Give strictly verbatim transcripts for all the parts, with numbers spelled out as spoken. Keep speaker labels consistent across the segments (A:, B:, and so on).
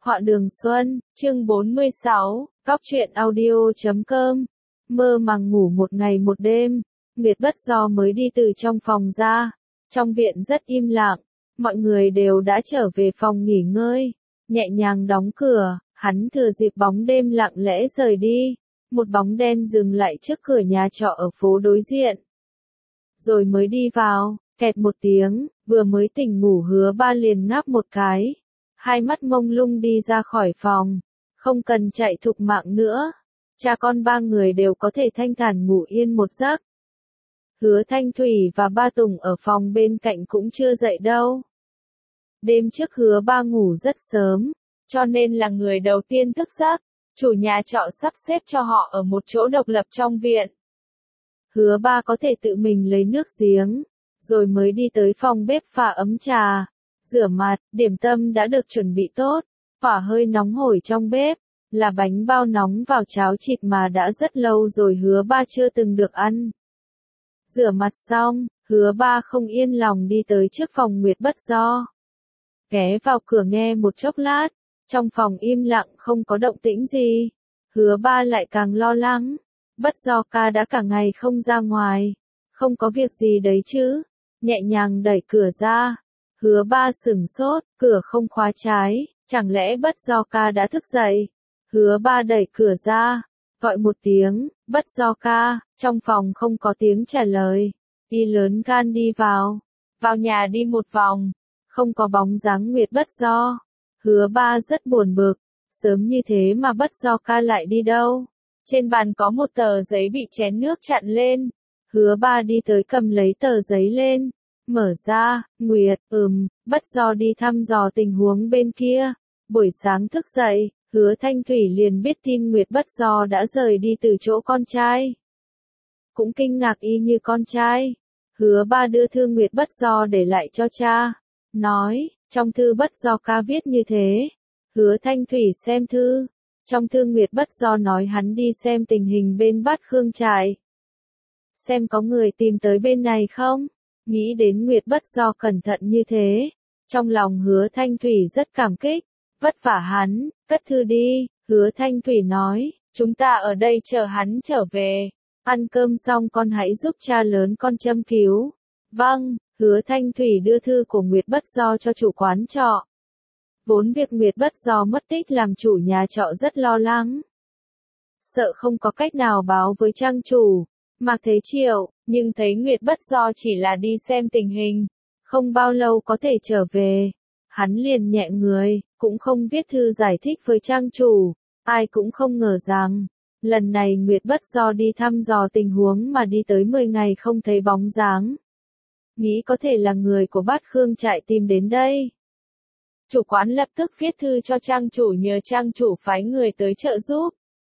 A: Họa đường Xuân, chương bốn mươi sáu, Cóc truyện audio chấm com. Mơ màng ngủ một ngày một đêm, Nguyệt Bất Do mới đi từ trong phòng ra. Trong viện rất im lặng, mọi người đều đã trở về phòng nghỉ ngơi. Nhẹ nhàng đóng cửa, hắn thừa dịp bóng đêm lặng lẽ rời đi. Một bóng đen dừng lại trước cửa nhà trọ ở phố đối diện. Rồi mới đi vào, kẹt một tiếng, vừa mới tỉnh ngủ Hứa Ba liền ngáp một cái. Hai mắt mông lung đi ra khỏi phòng, không cần chạy thục mạng nữa. Cha con ba người đều có thể thanh thản ngủ yên một giấc. Hứa Thanh Thủy và Ba Tùng ở phòng bên cạnh cũng chưa dậy đâu. Đêm trước Hứa Ba ngủ rất sớm, cho nên là người đầu tiên thức giấc. Chủ nhà trọ sắp xếp cho họ ở một chỗ độc lập trong viện. Hứa Ba có thể tự mình lấy nước giếng, rồi mới đi tới phòng bếp pha ấm trà. Rửa mặt, điểm tâm đã được chuẩn bị tốt, hỏa hơi nóng hổi trong bếp, là bánh bao nóng vào cháo thịt mà đã rất lâu rồi Hứa Ba chưa từng được ăn. Rửa mặt xong, Hứa Ba không yên lòng đi tới trước phòng Nguyệt Bất Do. Ghé vào cửa nghe một chốc lát, trong phòng im lặng không có động tĩnh gì. Hứa Ba lại càng lo lắng, Bất Do ca đã cả ngày không ra ngoài, không có việc gì đấy chứ. Nhẹ nhàng đẩy cửa ra. Hứa Ba sửng sốt, cửa không khóa trái, chẳng lẽ Bất Do ca đã thức dậy? Hứa Ba đẩy cửa ra, gọi một tiếng, Bất Do ca, trong phòng không có tiếng trả lời. Y lớn gan đi vào, vào nhà đi một vòng, không có bóng dáng Nguyệt Bất Do. Hứa Ba rất buồn bực, sớm như thế mà Bất Do ca lại đi đâu? Trên bàn có một tờ giấy bị chén nước chặn lên. Hứa Ba đi tới cầm lấy tờ giấy lên. Mở ra, Nguyệt, ừm, Bất Do đi thăm dò tình huống bên kia. Buổi sáng thức dậy, Hứa Thanh Thủy liền biết tin Nguyệt Bất Do đã rời đi từ chỗ con trai. Cũng kinh ngạc y như con trai. Hứa Ba đưa thư Nguyệt Bất Do để lại cho cha. Nói, trong thư Bất Do ca viết như thế. Hứa Thanh Thủy xem thư. Trong thư Nguyệt Bất Do nói hắn đi xem tình hình bên Bát Khương trại. Xem có người tìm tới bên này không? Nghĩ đến Nguyệt Bất Do cẩn thận như thế, trong lòng Hứa Thanh Thủy rất cảm kích. Vất vả hắn, cất thư đi. Hứa Thanh Thủy nói, chúng ta ở đây chờ hắn trở về. Ăn cơm xong con hãy giúp cha lớn con châm cứu. Vâng. Hứa Thanh Thủy đưa thư của Nguyệt Bất Do cho chủ quán trọ. Vốn việc Nguyệt Bất Do mất tích làm chủ nhà trọ rất lo lắng. Sợ không có cách nào báo với trang chủ, Mạc Thế Triệu, nhưng thấy Nguyệt Bất Do chỉ là đi xem tình hình, không bao lâu có thể trở về. Hắn liền nhẹ người, cũng không viết thư giải thích với trang chủ. Ai cũng không ngờ rằng, lần này Nguyệt Bất Do đi thăm dò tình huống mà đi tới mười ngày không thấy bóng dáng. Nghĩ có thể là người của Bát Khương trại tìm đến đây. Chủ quán lập tức viết thư cho trang chủ nhờ trang chủ phái người tới trợ giúp.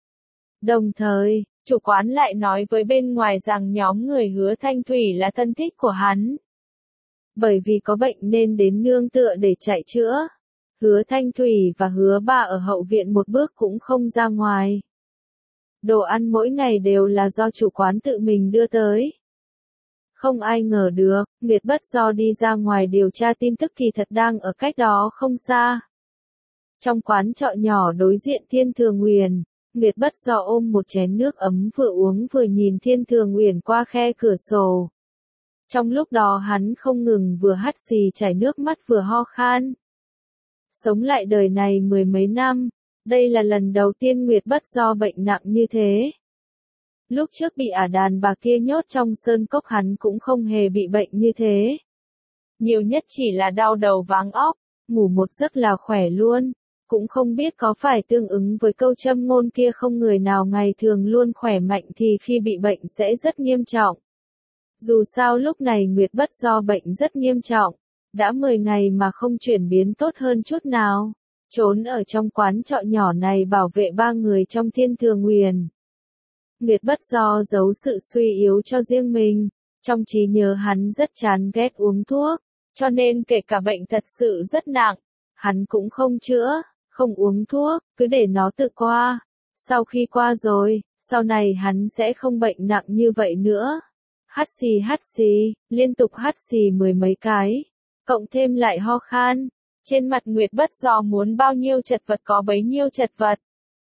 A: Đồng thời, chủ quán lại nói với bên ngoài rằng nhóm người Hứa Thanh Thủy là thân thích của hắn. Bởi vì có bệnh nên đến nương tựa để chạy chữa. Hứa Thanh Thủy và Hứa Ba ở hậu viện một bước cũng không ra ngoài. Đồ ăn mỗi ngày đều là do chủ quán tự mình đưa tới. Không ai ngờ được, Nguyệt Bất Do đi ra ngoài điều tra tin tức kỳ thật đang ở cách đó không xa. Trong quán trọ nhỏ đối diện Thiên Thường Uyển, Nguyệt Bất Do ôm một chén nước ấm vừa uống vừa nhìn Thiên Thường Uyển qua khe cửa sổ. Trong lúc đó hắn không ngừng vừa hắt xì chảy nước mắt vừa ho khan. Sống lại đời này mười mấy năm, đây là lần đầu tiên Nguyệt Bất Do bệnh nặng như thế. Lúc trước bị ả đàn bà kia nhốt trong sơn cốc hắn cũng không hề bị bệnh như thế. Nhiều nhất chỉ là đau đầu váng óc, ngủ một giấc là khỏe luôn. Cũng không biết có phải tương ứng với câu châm ngôn kia không, người nào ngày thường luôn khỏe mạnh thì khi bị bệnh sẽ rất nghiêm trọng. Dù sao lúc này Nguyệt Bất Do bệnh rất nghiêm trọng, đã mười ngày mà không chuyển biến tốt hơn chút nào. Trốn ở trong quán trọ nhỏ này bảo vệ ba người trong Thiên Thường Uyển. Nguyệt Bất Do giấu sự suy yếu cho riêng mình, trong trí nhớ hắn rất chán ghét uống thuốc, cho nên kể cả bệnh thật sự rất nặng, hắn cũng không chữa, không uống thuốc, cứ để nó tự qua. Sau khi qua rồi, sau này hắn sẽ không bệnh nặng như vậy nữa. Hắt xì hắt xì, liên tục hắt xì mười mấy cái, cộng thêm lại ho khan, Trên mặt Nguyệt Bất Do muốn bao nhiêu chật vật có bấy nhiêu chật vật.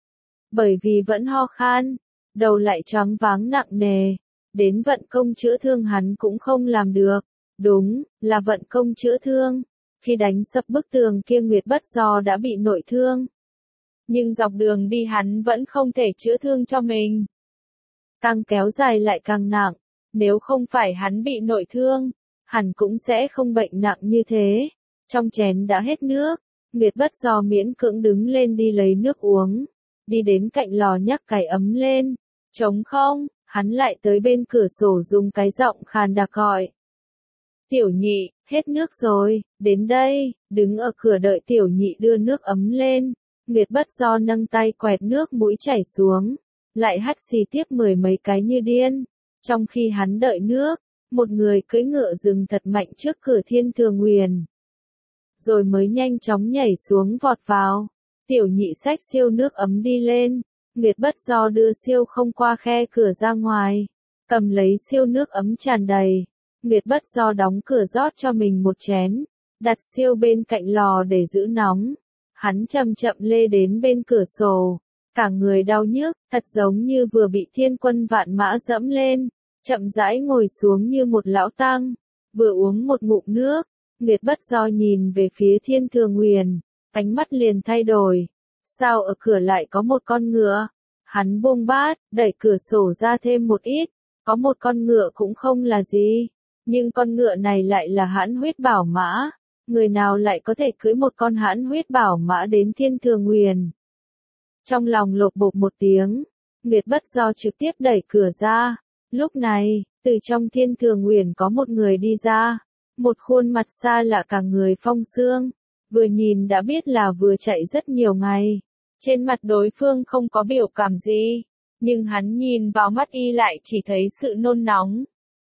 A: Bởi vì vẫn ho khan, đầu lại choáng váng nặng nề, đến vận công chữa thương hắn cũng không làm được. Đúng, là vận công chữa thương. Khi đánh sập bức tường kia Nguyệt Bất Do đã bị nội thương. Nhưng dọc đường đi hắn vẫn không thể chữa thương cho mình. Càng kéo dài lại càng nặng, nếu không phải hắn bị nội thương, hẳn cũng sẽ không bệnh nặng như thế. Trong chén đã hết nước, Nguyệt Bất Do miễn cưỡng đứng lên đi lấy nước uống, đi đến cạnh lò nhắc cái ấm lên. Trống không, hắn lại tới bên cửa sổ dùng cái giọng khàn đặc gọi. Tiểu Nhị, hết nước rồi, đến đây, đứng ở cửa đợi Tiểu Nhị đưa nước ấm lên. Nguyệt Bất Do nâng tay quẹt nước mũi chảy xuống, lại hắt xì tiếp mười mấy cái như điên. Trong khi hắn đợi nước, một người cưỡi ngựa dừng thật mạnh trước cửa Thiên Thường Nguyền, rồi mới nhanh chóng nhảy xuống vọt vào. Tiểu Nhị xách siêu nước ấm đi lên, Nguyệt Bất Do đưa siêu không qua khe cửa ra ngoài, cầm lấy siêu nước ấm tràn đầy. Nguyệt Bất Do đóng cửa rót cho mình một chén, đặt siêu bên cạnh lò để giữ nóng. Hắn chậm chậm lê đến bên cửa sổ, cả người đau nhức, thật giống như vừa bị thiên quân vạn mã dẫm lên, chậm rãi ngồi xuống như một lão tăng, vừa uống một ngụm nước. Nguyệt Bất Do nhìn về phía Thiên Thường Nguyền, ánh mắt liền thay đổi. Sao ở cửa lại có một con ngựa? Hắn buông bát, đẩy cửa sổ ra thêm một ít, có một con ngựa cũng không là gì, nhưng con ngựa này lại là hãn huyết bảo mã. Người nào lại có thể cưỡi một con hãn huyết bảo mã đến Thiên Thường Nguyền? Trong lòng lột bột một tiếng, Nguyệt Bất Do trực tiếp đẩy cửa ra. Lúc này, từ trong Thiên Thường Nguyền có một người đi ra, một khuôn mặt xa lạ cả người phong xương, vừa nhìn đã biết là vừa chạy rất nhiều ngày. Trên mặt đối phương không có biểu cảm gì, nhưng hắn nhìn vào mắt y lại chỉ thấy sự nôn nóng.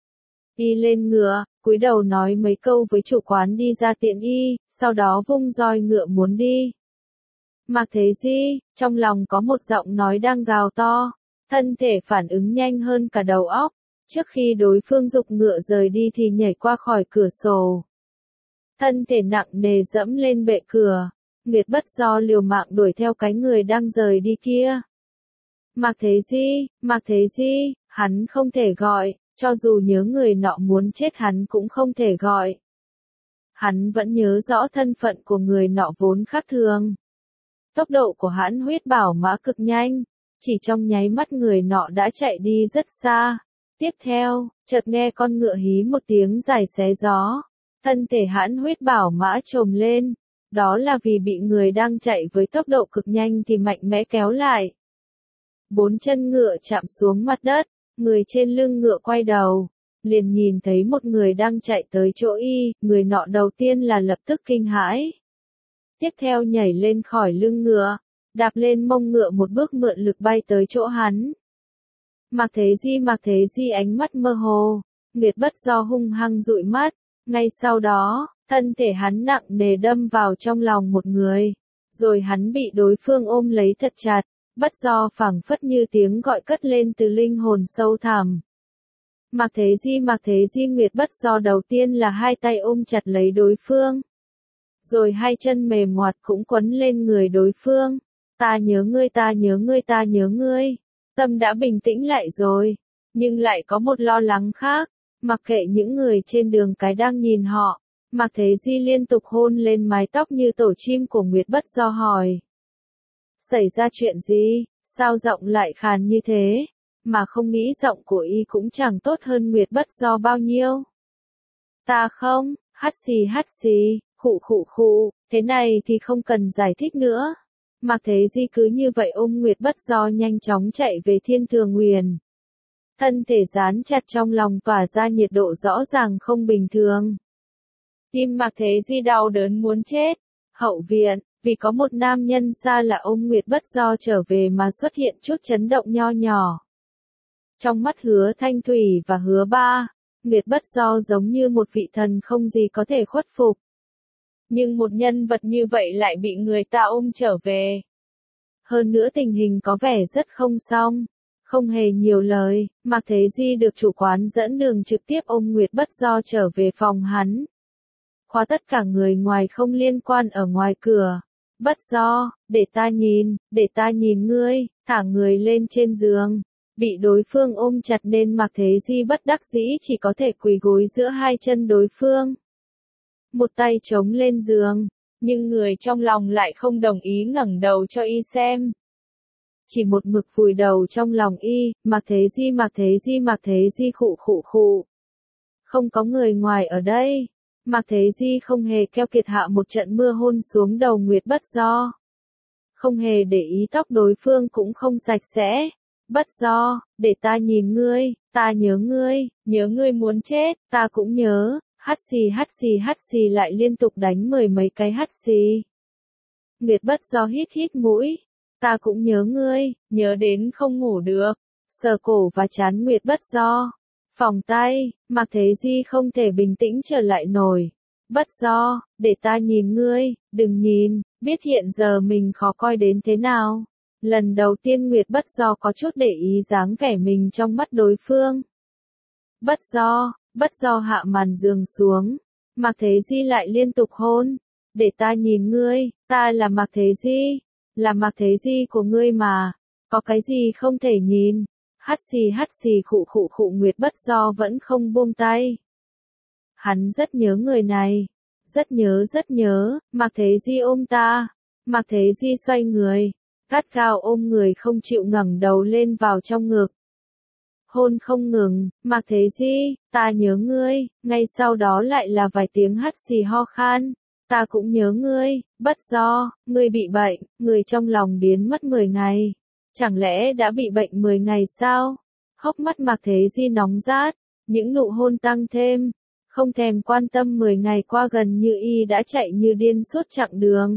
A: Y lên ngựa, cúi đầu nói mấy câu với chủ quán đi ra tiện y, sau đó vung roi ngựa muốn đi. Mạc Thế Di, trong lòng có một giọng nói đang gào to, thân thể phản ứng nhanh hơn cả đầu óc. Trước khi đối phương giục ngựa rời đi thì nhảy qua khỏi cửa sổ. Thân thể nặng nề dẫm lên bệ cửa, Nguyệt Bất Do liều mạng đuổi theo cái người đang rời đi kia. Mạc Thế Di, Mạc Thế Di, hắn không thể gọi, cho dù nhớ người nọ muốn chết hắn cũng không thể gọi. Hắn vẫn nhớ rõ thân phận của người nọ vốn khác thường. Tốc độ của hãn huyết bảo mã cực nhanh, chỉ trong nháy mắt người nọ đã chạy đi rất xa. Tiếp theo, chợt nghe con ngựa hí một tiếng dài xé gió, thân thể hãn huyết bảo mã trồm lên, đó là vì bị người đang chạy với tốc độ cực nhanh thì mạnh mẽ kéo lại. Bốn chân ngựa chạm xuống mặt đất, người trên lưng ngựa quay đầu, liền nhìn thấy một người đang chạy tới chỗ y, người nọ đầu tiên là lập tức kinh hãi. Tiếp theo nhảy lên khỏi lưng ngựa, đạp lên mông ngựa một bước mượn lực bay tới chỗ hắn. Mạc Thế Di, Mạc Thế Di ánh mắt mơ hồ, Nguyệt Bất Do hung hăng dụi mắt, ngay sau đó, thân thể hắn nặng nề đâm vào trong lòng một người, rồi hắn bị đối phương ôm lấy thật chặt, Bất Do phảng phất như tiếng gọi cất lên từ linh hồn sâu thẳm. Mạc Thế Di, Mạc Thế Di, Nguyệt Bất Do đầu tiên là hai tay ôm chặt lấy đối phương, rồi hai chân mềm ngoặt cũng quấn lên người đối phương. Ta nhớ ngươi, ta nhớ ngươi, ta nhớ ngươi. Tâm đã bình tĩnh lại rồi, nhưng lại có một lo lắng khác, mặc kệ những người trên đường cái đang nhìn họ, Mạc Thế Di liên tục hôn lên mái tóc như tổ chim của Nguyệt Bất Do hỏi. Xảy ra chuyện gì, sao giọng lại khàn như thế, mà không nghĩ giọng của y cũng chẳng tốt hơn Nguyệt Bất Do bao nhiêu. Ta không, hắt xì hắt xì, khụ khụ khụ, thế này thì không cần giải thích nữa. Mạc Thế Di cứ như vậy ôm Nguyệt Bất Do nhanh chóng chạy về Thiên Thường Nguyền. Thân thể dán chặt trong lòng tỏa ra nhiệt độ rõ ràng không bình thường. Tim Mạc Thế Di đau đớn muốn chết. Hậu viện, vì có một nam nhân xa lạ ôm Nguyệt Bất Do trở về mà xuất hiện chút chấn động nho nhỏ. Trong mắt Hứa Thanh Thủy và Hứa Ba, Nguyệt Bất Do giống như một vị thần không gì có thể khuất phục. Nhưng một nhân vật như vậy lại bị người ta ôm trở về. Hơn nữa tình hình có vẻ rất không xong. Không hề nhiều lời, Mạc Thế Di được chủ quán dẫn đường trực tiếp ôm Nguyệt Bất Do trở về phòng hắn. khóa tất cả người ngoài không liên quan ở ngoài cửa. Bất do, để ta nhìn, để ta nhìn ngươi, thả người lên trên giường. Bị đối phương ôm chặt nên Mạc Thế Di bất đắc dĩ chỉ có thể quỳ gối giữa hai chân đối phương. Một tay chống lên giường, nhưng người trong lòng lại không đồng ý ngẩng đầu cho y xem. Chỉ một mực vùi đầu trong lòng y, Mạc Thế Di Mạc Thế Di Mạc Thế Di khụ khụ khụ. Không có người ngoài ở đây. Mạc Thế Di không hề keo kiệt hạ một trận mưa hôn xuống đầu Nguyệt Bất Do. Không hề để ý tóc đối phương cũng không sạch sẽ. Bất Do, để ta nhìn ngươi, ta nhớ ngươi, nhớ ngươi muốn chết, ta cũng nhớ. Hắt xì hắt xì hắt xì lại liên tục đánh mười mấy cái hắt xì. Nguyệt Bất Do hít hít mũi. Ta cũng nhớ ngươi, nhớ đến không ngủ được. Sờ cổ và trán Nguyệt Bất Do. Phòng tay, Mạc Thế Di không thể bình tĩnh trở lại nổi. Bất Do, để ta nhìn ngươi, đừng nhìn, biết hiện giờ mình khó coi đến thế nào. Lần đầu tiên Nguyệt Bất Do có chút để ý dáng vẻ mình trong mắt đối phương. Bất Do, Bất Do hạ màn giường xuống. Mạc Thế Di lại liên tục hôn. Để ta nhìn ngươi, ta là Mạc Thế Di. Là Mạc Thế Di của ngươi mà. Có cái gì không thể nhìn. Hắt xì hắt xì khụ khụ khụ Nguyệt Bất Do vẫn không buông tay. Hắn rất nhớ người này. Rất nhớ rất nhớ. Mạc Thế Di ôm ta. Mạc Thế Di xoay người. Gắt gao ôm người không chịu ngẩng đầu lên vào trong ngực. Hôn không ngừng. Mạc Thế Di, ta nhớ ngươi. Ngay sau đó lại là vài tiếng hắt xì ho khan. Ta cũng nhớ ngươi. Bất Do, ngươi bị bệnh. Người trong lòng biến mất mười ngày. Chẳng lẽ đã bị bệnh mười ngày sao? Hốc mắt Mạc Thế Di nóng rát, những nụ hôn tăng thêm, không thèm quan tâm mười ngày qua gần như y đã chạy như điên suốt chặng đường.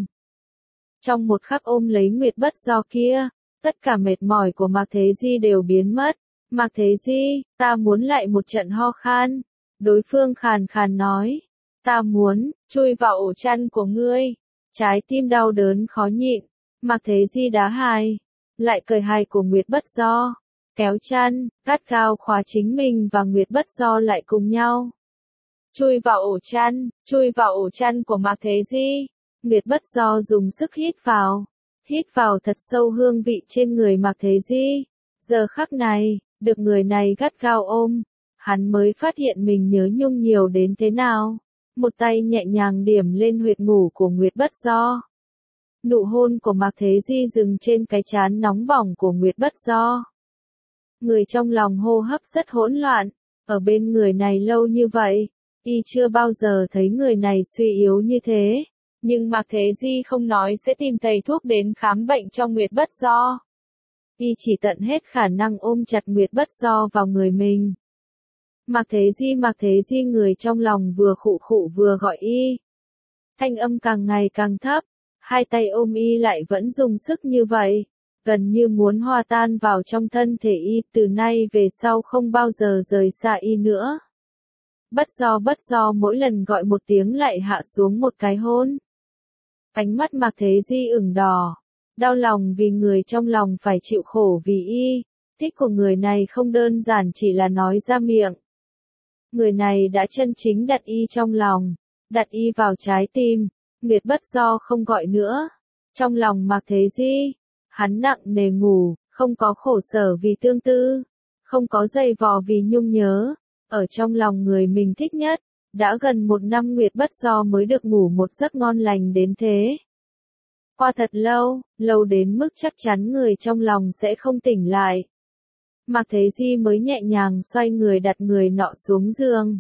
A: Trong một khắc ôm lấy Nguyệt Bất Do kia, tất cả mệt mỏi của Mạc Thế Di đều biến mất. Mạc Thế Di, ta muốn lại một trận ho khan. Đối phương khàn khàn nói, ta muốn, chui vào ổ chăn của ngươi. Trái tim đau đớn khó nhịn, Mạc Thế Di đá hài. Lại cởi hài của Nguyệt Bất Do, kéo chăn, gắt gao khóa chính mình và Nguyệt Bất Do lại cùng nhau. Chui vào ổ chăn, chui vào ổ chăn của Mạc Thế Di. Nguyệt Bất Do dùng sức hít vào, hít vào thật sâu hương vị trên người Mạc Thế Di. Giờ khắc này, được người này gắt gao ôm, hắn mới phát hiện mình nhớ nhung nhiều đến thế nào. Một tay nhẹ nhàng điểm lên huyệt ngủ của Nguyệt Bất Do. Nụ hôn của Mạc Thế Di dừng trên cái trán nóng bỏng của Nguyệt Bất Do. Người trong lòng hô hấp rất hỗn loạn, ở bên người này lâu như vậy, y chưa bao giờ thấy người này suy yếu như thế. Nhưng Mạc Thế Di không nói sẽ tìm thầy thuốc đến khám bệnh cho Nguyệt Bất Do. Y chỉ tận hết khả năng ôm chặt Nguyệt Bất Do vào người mình. Mạc Thế Di Mạc Thế Di người trong lòng vừa khụ khụ vừa gọi y. Thanh âm càng ngày càng thấp. Hai tay ôm y lại vẫn dùng sức như vậy, gần như muốn hòa tan vào trong thân thể y, từ nay về sau không bao giờ rời xa y nữa. Bất Do Bất Do mỗi lần gọi một tiếng lại hạ xuống một cái hôn. Ánh mắt Mạc Thế Di ửng đỏ, đau lòng vì người trong lòng phải chịu khổ vì y, thích của người này không đơn giản chỉ là nói ra miệng. Người này đã chân chính đặt y trong lòng, đặt y vào trái tim. Nguyệt Bất Do không gọi nữa. Trong lòng Mạc Thế Di, hắn nặng nề ngủ, không có khổ sở vì tương tư, không có dày vò vì nhung nhớ. Ở trong lòng người mình thích nhất, đã gần một năm Nguyệt Bất Do mới được ngủ một giấc ngon lành đến thế. Qua thật lâu, lâu đến mức chắc chắn người trong lòng sẽ không tỉnh lại. Mạc Thế Di mới nhẹ nhàng xoay người đặt người nọ xuống giường.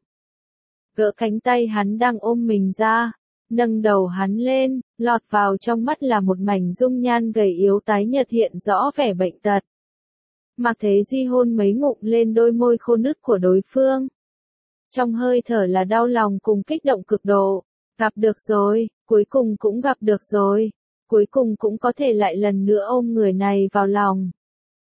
A: Gỡ cánh tay hắn đang ôm mình ra. Nâng đầu hắn lên, lọt vào trong mắt là một mảnh dung nhan gầy yếu tái nhợt hiện rõ vẻ bệnh tật. Mạc Thế Di hôn mấy ngụm lên đôi môi khô nứt của đối phương. Trong hơi thở là đau lòng cùng kích động cực độ. Gặp được rồi, cuối cùng cũng gặp được rồi. Cuối cùng cũng có thể lại lần nữa ôm người này vào lòng.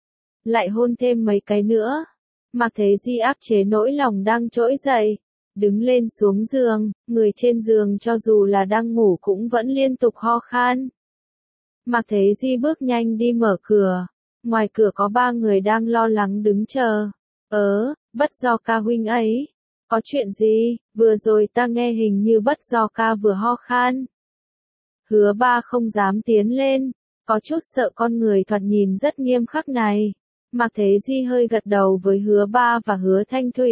A: Lại hôn thêm mấy cái nữa. Mạc Thế Di áp chế nỗi lòng đang trỗi dậy. Đứng lên xuống giường, người trên giường cho dù là đang ngủ cũng vẫn liên tục ho khan. Mạc Thế Di bước nhanh đi mở cửa. Ngoài cửa có ba người đang lo lắng đứng chờ. Ớ, Bất Do ca huynh ấy. Có chuyện gì, vừa rồi ta nghe hình như Bất Do ca vừa ho khan. Hứa Ba không dám tiến lên, có chút sợ con người thoạt nhìn rất nghiêm khắc này. Mạc Thế Di hơi gật đầu với Hứa Ba và Hứa Thanh Thủy.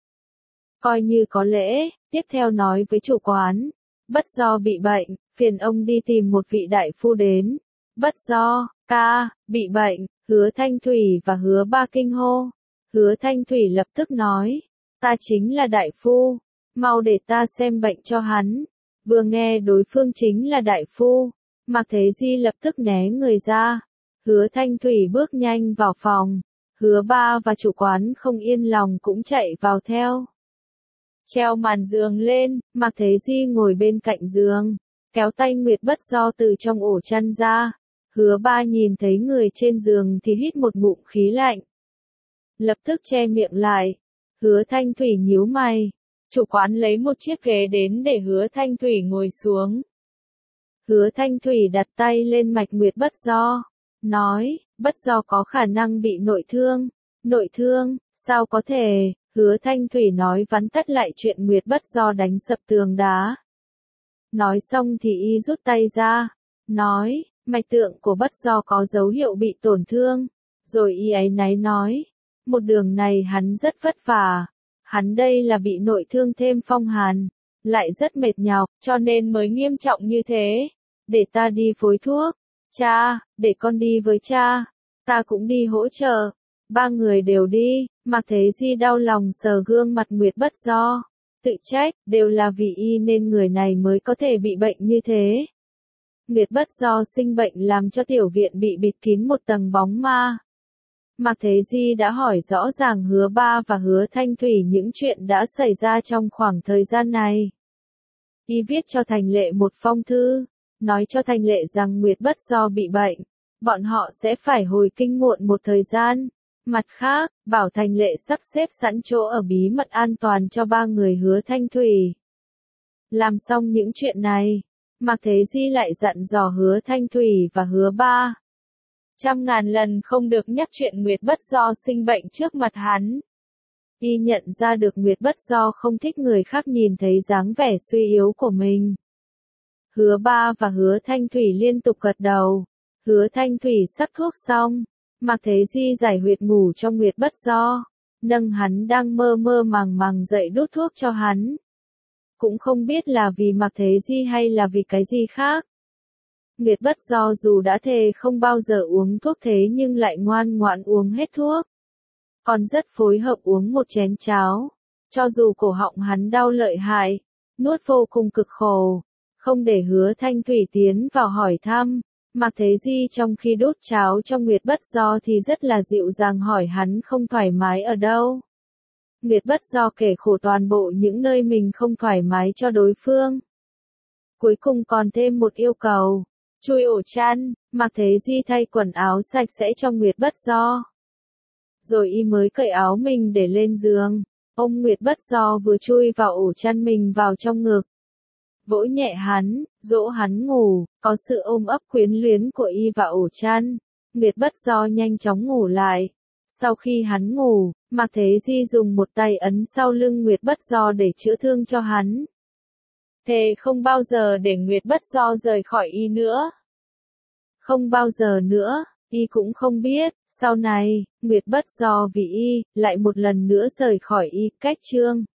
A: Coi như có lễ, tiếp theo nói với chủ quán. Bất Do bị bệnh, phiền ông đi tìm một vị đại phu đến. Bất Do, ca, bị bệnh, Hứa Thanh Thủy và Hứa Ba kinh hô. Hứa Thanh Thủy lập tức nói, ta chính là đại phu, mau để ta xem bệnh cho hắn. Vừa nghe đối phương chính là đại phu, Mạc Thế Di lập tức né người ra. Hứa Thanh Thủy bước nhanh vào phòng, Hứa Ba và chủ quán không yên lòng cũng chạy vào theo. Treo màn giường lên, Mạc Thế Di ngồi bên cạnh giường, kéo tay Nguyệt Bất Do từ trong ổ chăn ra. Hứa Ba nhìn thấy người trên giường thì hít một ngụm khí lạnh. Lập tức che miệng lại. Hứa Thanh Thủy nhíu mày. Chủ quán lấy một chiếc ghế đến để Hứa Thanh Thủy ngồi xuống. Hứa Thanh Thủy đặt tay lên mạch Nguyệt Bất Do, nói, Bất Do có khả năng bị nội thương. Nội thương, sao có thể? Hứa Thanh Thủy nói vắn tắt lại chuyện Nguyệt Bất Do đánh sập tường đá. Nói xong thì y rút tay ra, nói, mạch tượng của Bất Do có dấu hiệu bị tổn thương. Rồi y áy náy nói, một đường này hắn rất vất vả. Hắn đây là bị nội thương thêm phong hàn, lại rất mệt nhọc, cho nên mới nghiêm trọng như thế. Để ta đi phối thuốc. Cha, để con đi với cha. Ta cũng đi hỗ trợ. Ba người đều đi. Mạc Thế Di đau lòng sờ gương mặt Nguyệt Bất Do. Tự trách, đều là vì y nên người này mới có thể bị bệnh như thế. Nguyệt Bất Do sinh bệnh làm cho tiểu viện bị bịt kín một tầng bóng ma. Mạc Thế Di đã hỏi rõ ràng Hứa Ba và Hứa Thanh Thủy những chuyện đã xảy ra trong khoảng thời gian này. Y viết cho Thành Lệ một phong thư, nói cho Thành Lệ rằng Nguyệt Bất Do bị bệnh, bọn họ sẽ phải hồi kinh muộn một thời gian. Mặt khác, bảo Thành Lệ sắp xếp sẵn chỗ ở bí mật an toàn cho ba người Hứa Thanh Thủy. Làm xong những chuyện này, Mạc Thế Di lại dặn dò Hứa Thanh Thủy và Hứa Ba. Trăm ngàn lần không được nhắc chuyện Nguyệt Bất Do sinh bệnh trước mặt hắn. Y nhận ra được Nguyệt Bất Do không thích người khác nhìn thấy dáng vẻ suy yếu của mình. Hứa Ba và Hứa Thanh Thủy liên tục gật đầu. Hứa Thanh Thủy sắc thuốc xong, Mạc Thế Di giải huyệt ngủ cho Nguyệt Bất Do, nâng hắn đang mơ mơ màng màng dậy đút thuốc cho hắn. Cũng không biết là vì Mạc Thế Di hay là vì cái gì khác. Nguyệt Bất Do dù đã thề không bao giờ uống thuốc thế nhưng lại ngoan ngoãn uống hết thuốc. Còn rất phối hợp uống một chén cháo. Cho dù cổ họng hắn đau lợi hại, nuốt vô cùng cực khổ. Không để Hứa Thanh Thủy tiến vào hỏi thăm, Mạc Thế Di trong khi đút cháo cho Nguyệt Bất Do thì rất là dịu dàng hỏi hắn không thoải mái ở đâu. Nguyệt Bất Do kể khổ toàn bộ những nơi mình không thoải mái cho đối phương. Cuối cùng còn thêm một yêu cầu. Chui ổ chăn, Mạc Thế Di thay quần áo sạch sẽ cho Nguyệt Bất Do. Rồi y mới cởi áo mình để lên giường. Ông Nguyệt Bất Do vừa chui vào ổ chăn mình vào trong ngực. Vỗ nhẹ hắn, dỗ hắn ngủ, có sự ôm ấp quyến luyến của y vào ổ chăn. Nguyệt Bất Do nhanh chóng ngủ lại. Sau khi hắn ngủ, Mạc Thế Di dùng một tay ấn sau lưng Nguyệt Bất Do để chữa thương cho hắn. Thề không bao giờ để Nguyệt Bất Do rời khỏi y nữa. Không bao giờ nữa, y cũng không biết, sau này, Nguyệt Bất Do vì y, lại một lần nữa rời khỏi y, cách chương.